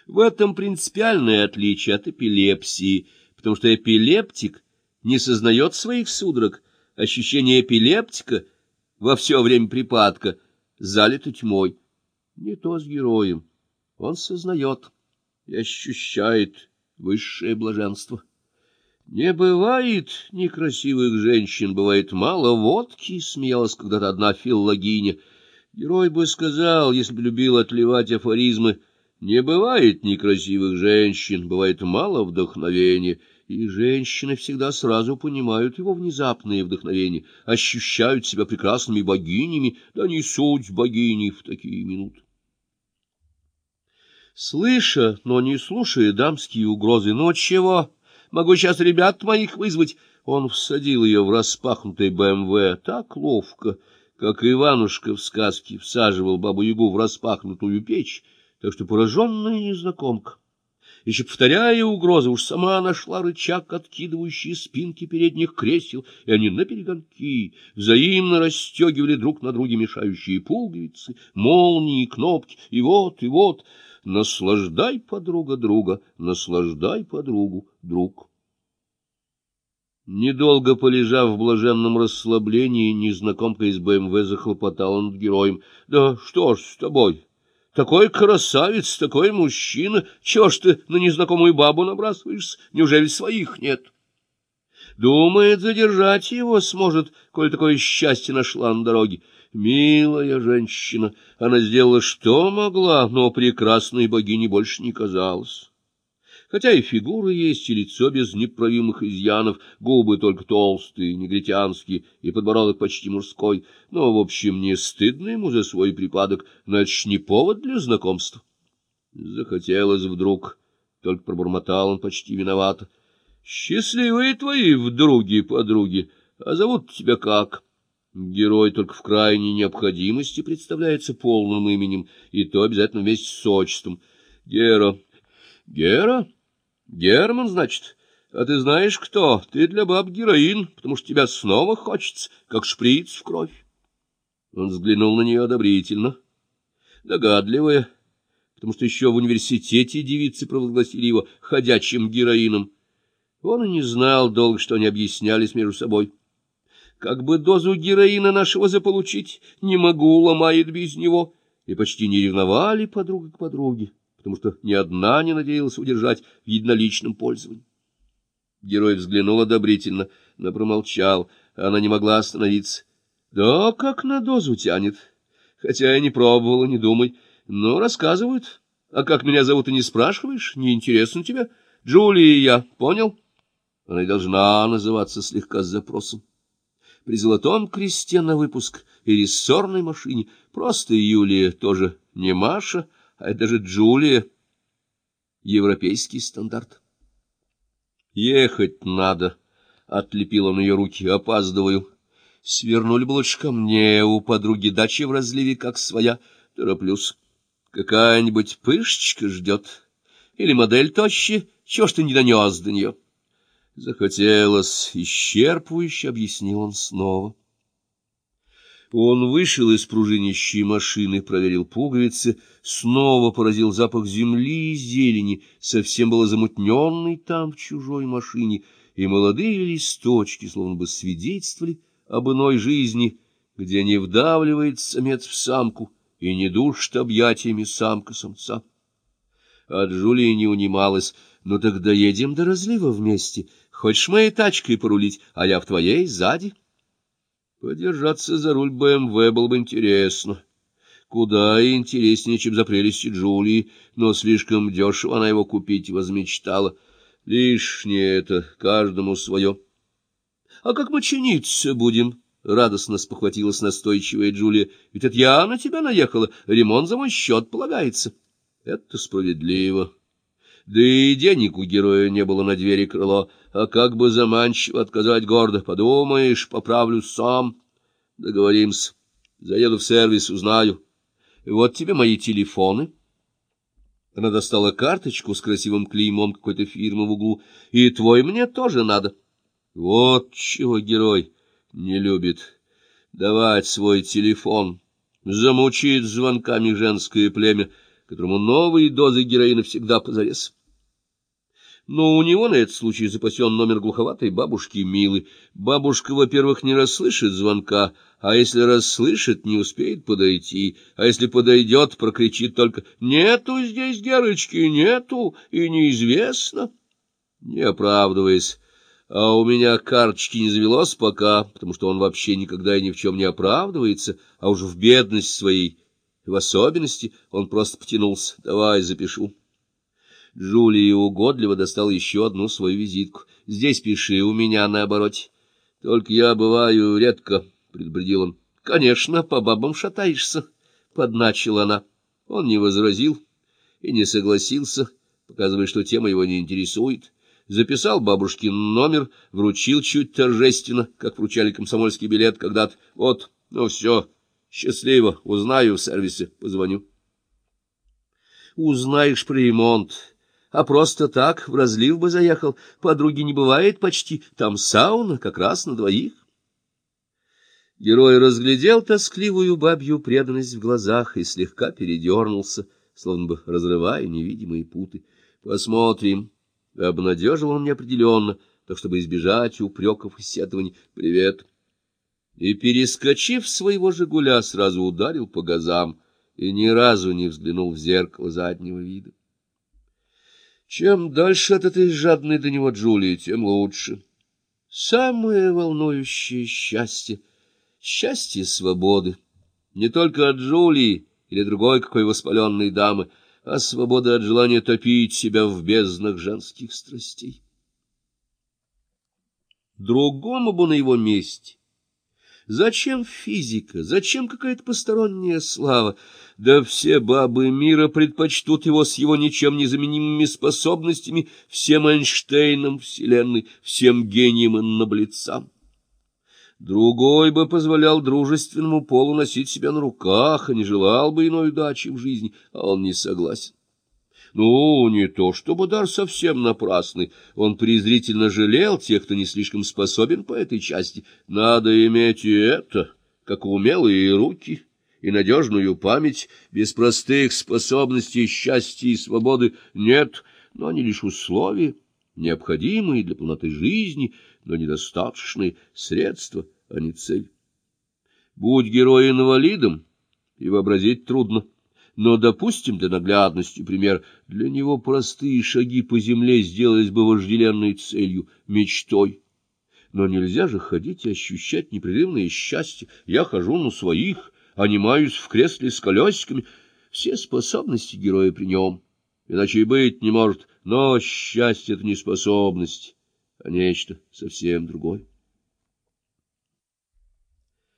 В этом принципиальное отличие от эпилепсии, потому что эпилептик не сознает своих судорог, ощущение эпилептика во все время припадка залито тьмой. Не то с героем. Он сознает и ощущает высшее блаженство. Не бывает некрасивых женщин, бывает мало водки, смеялась когда-то одна филологиня. Герой бы сказал, если бы любил отливать афоризмы: не бывает некрасивых женщин, бывает мало вдохновения. И женщины всегда сразу понимают его внезапные вдохновения, ощущают себя прекрасными богинями, да не суть богини в такие минуты. Слыша, но не слушая дамские угрозы: «Ну чего, могу сейчас ребят моих вызвать», он всадил ее в распахнутый БМВ так ловко, как Иванушка в сказке всаживал бабу-ягу в распахнутую печь, так что пораженная незнакомка, еще повторяя угрозы, уж сама нашла рычаг, откидывающий спинки передних кресел, и они наперегонки взаимно расстегивали друг на друге мешающие пуговицы, молнии, кнопки, и вот, наслаждай, подруга, друга, наслаждай подругу, друг. Недолго полежав в блаженном расслаблении, незнакомка из БМВ захлопотала над героем: «Да что ж с тобой? Такой красавец, такой мужчина, чего ж ты на незнакомую бабу набрасываешься? Неужели своих нет?» Думает, задержать его сможет, коль такое счастье нашла на дороге. Милая женщина, она сделала что могла, но прекрасной богиней больше не казалась. Хотя и фигура есть, и лицо без неправимых изъянов, губы только толстые, негритянские, и подбородок почти мужской, но, в общем, не стыдно ему за свой припадок, но это ж не повод для знакомства. Захотелось вдруг, только пробормотал он почти виновато: «Счастливые твои вдруги-подруги, а зовут тебя как?» Герой только в крайней необходимости представляется полным именем, и то обязательно вместе с отчеством. «Гера». «Гера? Герман, значит? А ты знаешь кто? Ты для баб героин, потому что тебя снова хочется, как шприц в кровь». Он взглянул на нее одобрительно. Догадливая, потому что еще в университете девицы провозгласили его ходячим героином. Он и не знал долго, что они объяснялись между собой. «Как бы дозу героина нашего заполучить, не могу, ломает без него». И почти не ревновали подруга к подруге, потому что ни одна не надеялась удержать в единоличном пользовании. Герой взглянул одобрительно, но промолчал, а она не могла остановиться. «Да, как на дозу тянет. Хотя я не пробовала, не думай. Но рассказывают. А как меня зовут, и не спрашиваешь? Не интересно тебе? Джулия я, понял?» Она и должна называться слегка с запросом. При золотом кресте на выпуск и рессорной машине просто Юлия, тоже не Маша, а это даже Джулия. Европейский стандарт. «Ехать надо», — отлепил он ее руки, — «опаздываю». «Свернули бы лучше ко мне, у подруги дача в разливе как своя. Тороплюсь. Какая-нибудь пышечка ждет. Или модель тощая, чего ж ты не донес до нее?» Захотелось, исчерпывающе объяснил он снова. Он вышел из пружинящей машины, проверил пуговицы, снова поразил запах земли и зелени, совсем было замутненный там в чужой машине, и молодые листочки словно бы свидетельствовали об иной жизни, где не вдавливает самец в самку и не душит объятиями самка самца. А Джулия не унималась: «Ну так доедем до разлива вместе. Хочешь моей тачкой порулить, а я в твоей сзади?» Подержаться за руль БМВ было бы интересно. Куда интереснее, чем за прелести Джулии, но слишком дешево она его купить возмечтала. Лишнее это, каждому свое. «А как мы чиниться будем?» — радостно спохватилась настойчивая Джулия. «Ведь это я на тебя наехала, ремонт за мой счет полагается». «Это справедливо. Да и денег у героя не было на двери крыло, а как бы заманчиво отказать гордо. Подумаешь, поправлю сам. Договоримся. Заеду в сервис, узнаю. Вот тебе мои телефоны». Она достала карточку с красивым клеймом какой-то фирмы в углу. «И твой мне тоже надо». Вот чего герой не любит. Давать свой телефон. Замучит звонками женское племя. которому новые дозы героина всегда позарез. Но у него на этот случай запасен номер глуховатой бабушки Милы. Бабушка, во-первых, не расслышит звонка, а если расслышит, не успеет подойти, а если подойдет, прокричит только «Нету здесь Герочки, нету, и неизвестно», не оправдываясь. А у меня карточки не завелось пока, потому что он вообще никогда и ни в чем не оправдывается, а уж в бедность своей, в особенности, он просто потянулся. Давай запишу. Джулия угодливо достал еще одну свою визитку. Здесь пиши, у меня на обороте. Только я бываю редко, — предупредил он. — Конечно, по бабам шатаешься, — подначила она. Он не возразил и не согласился, показывая, что тема его не интересует. Записал бабушкин номер, вручил чуть торжественно, как вручали комсомольский билет когда-то. Вот, ну все, счастливо, узнаю в сервисе, позвоню. Узнаешь про ремонт. А просто так в разлив бы заехал, подруги не бывает почти, там сауна как раз на двоих. Герой разглядел тоскливую бабью преданность в глазах и слегка передернулся, словно бы разрывая невидимые путы. Посмотрим. Обнадежил он неопределенно, так чтобы избежать упреков и сетований. Привет. И, перескочив своего «Жигуля», сразу ударил по газам и ни разу не взглянул в зеркало заднего вида. Чем дальше от этой жадной до него Джулии, тем лучше. Самое волнующее счастье — счастье свободы. Не только от Джулии или другой какой воспаленной дамы, а свобода от желания топить себя в безднах женских страстей. Другому бы на его месте. Зачем физика? Зачем какая-то посторонняя слава? Да все бабы мира предпочтут его с его ничем не заменимыми способностями, всем Эйнштейнам вселенной, всем гениям и наблицам. Другой бы позволял дружественному полу носить себя на руках, и не желал бы иной удачи в жизни, а он не согласен. Ну, не то чтобы дар совсем напрасный, он презрительно жалел тех, кто не слишком способен по этой части. Надо иметь и это, как умелые руки и надежную память, без простых способностей счастья и свободы нет, но они лишь условия, необходимые для полноты жизни, но недостаточные средства, а не цель. Будь герой инвалидом, и вообразить трудно. Но, допустим, для наглядности пример, для него простые шаги по земле сделались бы вожделенной целью, мечтой. Но нельзя же ходить и ощущать непрерывное счастье. Я хожу на своих, онимаюсь в кресле с колесиками. Все способности героя при нем, иначе и быть не может. Но счастье — это не способность, а нечто совсем другое.